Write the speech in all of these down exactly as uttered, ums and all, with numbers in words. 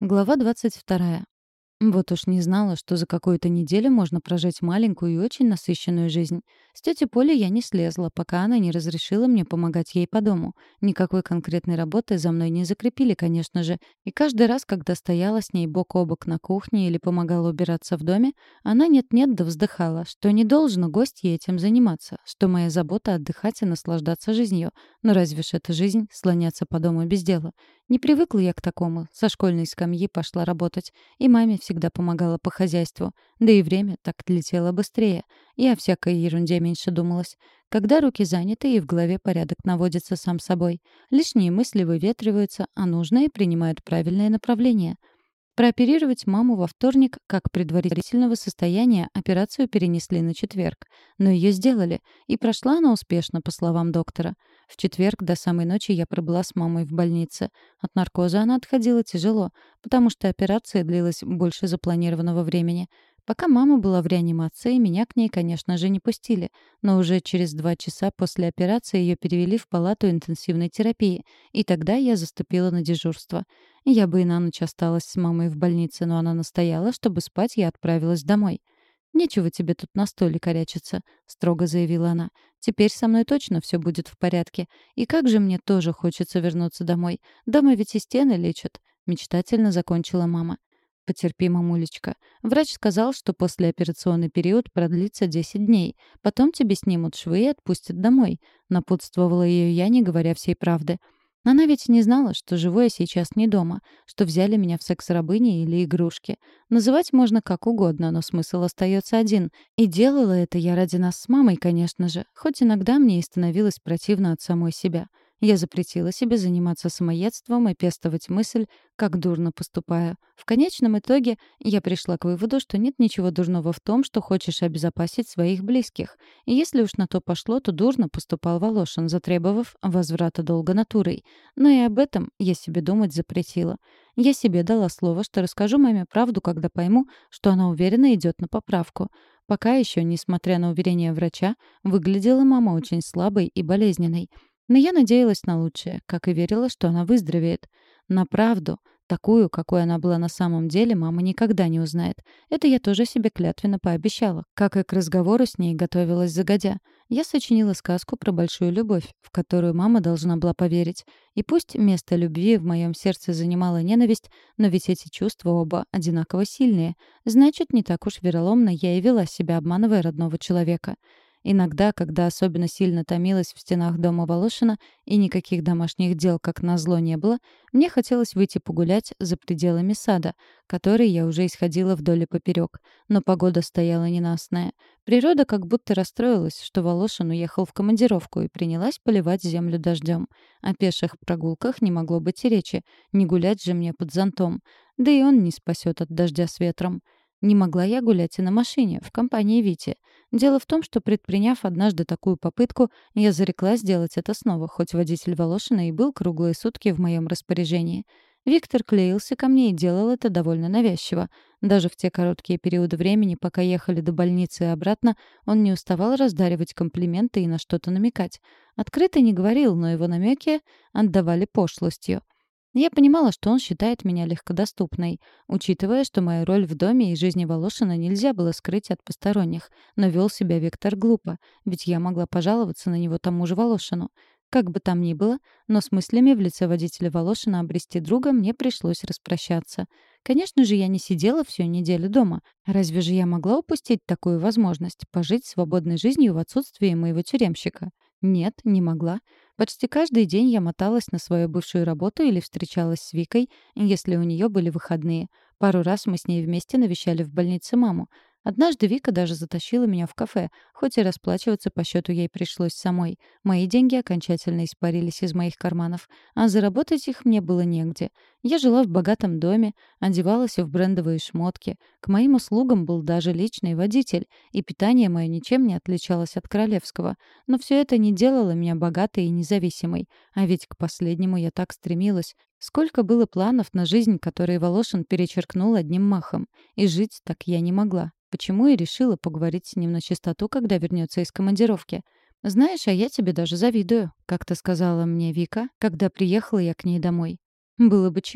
Глава двадцать вторая. Вот уж не знала, что за какую-то неделю можно прожить маленькую и очень насыщенную жизнь. С тети Полей я не слезла, пока она не разрешила мне помогать ей по дому. Никакой конкретной работы за мной не закрепили, конечно же. И каждый раз, когда стояла с ней бок о бок на кухне или помогала убираться в доме, она нет-нет да вздыхала, что не должно гость ей этим заниматься, что моя забота — отдыхать и наслаждаться жизнью. Но разве ж это жизнь — слоняться по дому без дела? Не привыкла я к такому. Со школьной скамьи пошла работать. И маме всегда помогала по хозяйству. Да и время так летело быстрее. И о всякой ерунде меньше думалось. Когда руки заняты и в голове порядок наводится сам собой. Лишние мысли выветриваются, а нужные принимают правильное направление. Прооперировать маму во вторник, как предварительного состояния, операцию перенесли на четверг. Но ее сделали, и прошла она успешно, по словам доктора. В четверг до самой ночи я пробыла с мамой в больнице. От наркоза она отходила тяжело, потому что операция длилась больше запланированного времени. Пока мама была в реанимации, меня к ней, конечно же, не пустили. Но уже через два часа после операции ее перевели в палату интенсивной терапии, и тогда я заступила на дежурство. Я бы и на ночь осталась с мамой в больнице, но она настояла, чтобы спать я отправилась домой. «Нечего тебе тут на столе корячиться», — строго заявила она. «Теперь со мной точно все будет в порядке. И как же мне тоже хочется вернуться домой. Дома ведь и стены лечат», — мечтательно закончила мама. «Потерпи, мамулечка. Врач сказал, что послеоперационный период продлится десять дней. Потом тебе снимут швы и отпустят домой», — напутствовала ее я, не говоря всей правды. Она ведь не знала, что живу я сейчас не дома, что взяли меня в секс-рабыни или игрушки. Называть можно как угодно, но смысл остается один. И делала это я ради нас с мамой, конечно же, хоть иногда мне и становилось противно от самой себя. Я запретила себе заниматься самоедством и пестовать мысль, как дурно поступаю. В конечном итоге я пришла к выводу, что нет ничего дурного в том, что хочешь обезопасить своих близких. И если уж на то пошло, то дурно поступал Волошин, затребовав возврата долга натурой. Но и об этом я себе думать запретила. Я себе дала слово, что расскажу маме правду, когда пойму, что она уверенно идет на поправку. Пока еще, несмотря на уверение врача, выглядела мама очень слабой и болезненной. Но я надеялась на лучшее, как и верила, что она выздоровеет. На правду, такую, какой она была на самом деле, мама никогда не узнает. Это я тоже себе клятвенно пообещала, как и к разговору с ней готовилась загодя. Я сочинила сказку про большую любовь, в которую мама должна была поверить. И пусть место любви в моем сердце занимала ненависть, но ведь эти чувства оба одинаково сильные. Значит, не так уж вероломно я и вела себя, обманывая родного человека. Иногда, когда особенно сильно томилась в стенах дома Волошина и никаких домашних дел, как назло, не было, мне хотелось выйти погулять за пределами сада, который я уже исходила вдоль и поперек. Но погода стояла ненастная. Природа как будто расстроилась, что Волошин уехал в командировку и принялась поливать землю дождем. О пеших прогулках не могло быть и речи, не гулять же мне под зонтом. Да и он не спасет от дождя с ветром. Не могла я гулять и на машине, в компании Вити. Дело в том, что, предприняв однажды такую попытку, я зареклась сделать это снова, хоть водитель Волошина и был круглые сутки в моем распоряжении. Виктор клеился ко мне и делал это довольно навязчиво. Даже в те короткие периоды времени, пока ехали до больницы и обратно, он не уставал раздаривать комплименты и на что-то намекать. Открыто не говорил, но его намеки отдавали пошлостью. Я понимала, что он считает меня легкодоступной, учитывая, что мою роль в доме и жизни Волошина нельзя было скрыть от посторонних. Но вел себя Виктор глупо, ведь я могла пожаловаться на него тому же Волошину. Как бы там ни было, но с мыслями в лице водителя Волошина обрести друга мне пришлось распрощаться. Конечно же, я не сидела всю неделю дома. Разве же я могла упустить такую возможность пожить свободной жизнью в отсутствии моего тюремщика? Нет, не могла. Почти каждый день я моталась на свою бывшую работу или встречалась с Викой, если у нее были выходные. Пару раз мы с ней вместе навещали в больнице маму. Однажды Вика даже затащила меня в кафе, хоть и расплачиваться по счету ей пришлось самой. Мои деньги окончательно испарились из моих карманов, а заработать их мне было негде. Я жила в богатом доме, одевалась в брендовые шмотки. К моим услугам был даже личный водитель, и питание мое ничем не отличалось от королевского. Но все это не делало меня богатой и независимой. А ведь к последнему я так стремилась. Сколько было планов на жизнь, которые Волошин перечеркнул одним махом. И жить так я не могла. Почему и решила поговорить с ним на чистоту, когда вернется из командировки. «Знаешь, а я тебе даже завидую», — как-то сказала мне Вика, когда приехала я к ней домой. «Было бы чему», —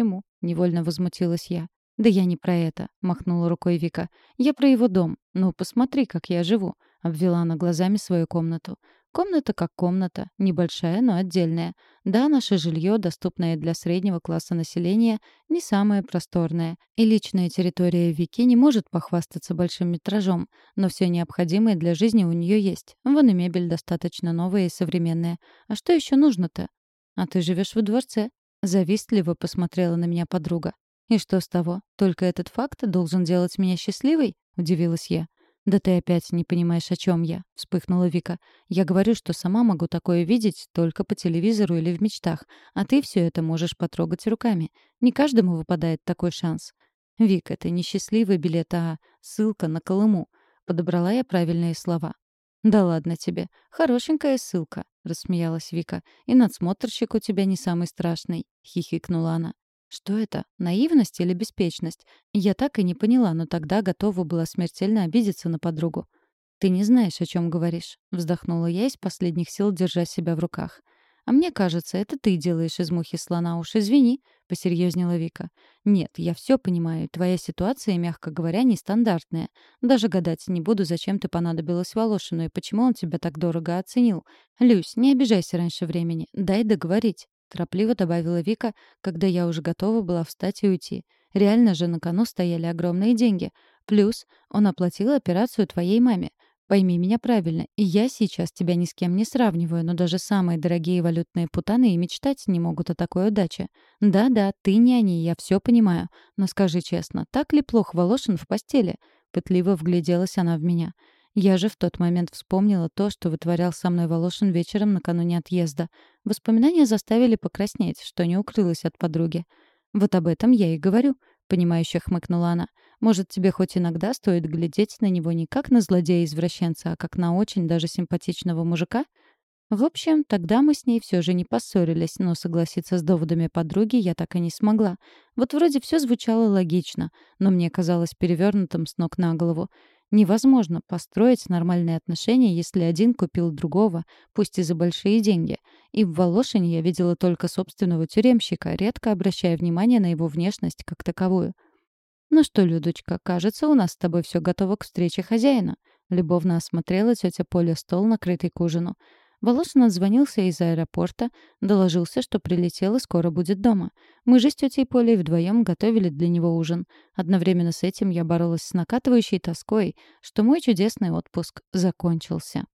невольно возмутилась я. «Да я не про это», — махнула рукой Вика. «Я про его дом. Ну, посмотри, как я живу», — обвела она глазами свою комнату. Комната как комната, небольшая, но отдельная. Да, наше жилье, доступное для среднего класса населения, не самое просторное. И личная территория Вики не может похвастаться большим метражом, но все необходимое для жизни у нее есть. Вон и мебель достаточно новая и современная. А что еще нужно-то? «А ты живешь во дворце?» Завистливо посмотрела на меня подруга. «И что с того? Только этот факт должен делать меня счастливой?» — удивилась я. «Да ты опять не понимаешь, о чем я», — вспыхнула Вика. «Я говорю, что сама могу такое видеть только по телевизору или в мечтах, а ты все это можешь потрогать руками. Не каждому выпадает такой шанс». «Вик, это не счастливый билет, а ссылка на Колыму». Подобрала я правильные слова. «Да ладно тебе. Хорошенькая ссылка», — рассмеялась Вика. «И надсмотрщик у тебя не самый страшный», — хихикнула она. Что это? Наивность или беспечность? Я так и не поняла, но тогда готова была смертельно обидеться на подругу. «Ты не знаешь, о чем говоришь», — вздохнула я из последних сил, держа себя в руках. «А мне кажется, это ты делаешь из мухи слона, уж извини», — посерьезнела Вика. «Нет, я все понимаю. Твоя ситуация, мягко говоря, нестандартная. Даже гадать не буду, зачем ты понадобилась Волошину и почему он тебя так дорого оценил. Люсь, не обижайся раньше времени. Дай договорить». Торопливо добавила Вика, когда я уже готова была встать и уйти. Реально же на кону стояли огромные деньги. Плюс он оплатил операцию твоей маме. Пойми меня правильно, и я сейчас тебя ни с кем не сравниваю, но даже самые дорогие валютные путаны и мечтать не могут о такой удаче. Да-да, ты не они, я все понимаю. Но скажи честно, так ли плох Волошин в постели? Пытливо вгляделась она в меня. Я же в тот момент вспомнила то, что вытворял со мной Волошин вечером накануне отъезда. Воспоминания заставили покраснеть, что не укрылось от подруги. «Вот об этом я и говорю», — понимающе хмыкнула она. «Может, тебе хоть иногда стоит глядеть на него не как на злодея-извращенца, а как на очень даже симпатичного мужика?» В общем, тогда мы с ней все же не поссорились, но согласиться с доводами подруги я так и не смогла. Вот вроде все звучало логично, но мне казалось перевернутым с ног на голову. Невозможно построить нормальные отношения, если один купил другого, пусть и за большие деньги. И в Волошине я видела только собственного тюремщика, редко обращая внимание на его внешность как таковую. «Ну что, Людочка, кажется, у нас с тобой все готово к встрече хозяина», — любовно осмотрела тетя Поля стол, накрытый к ужину. Волошин отзвонился из аэропорта, доложился, что прилетел и скоро будет дома. Мы же с тетей Полей вдвоем готовили для него ужин. Одновременно с этим я боролась с накатывающей тоской, что мой чудесный отпуск закончился.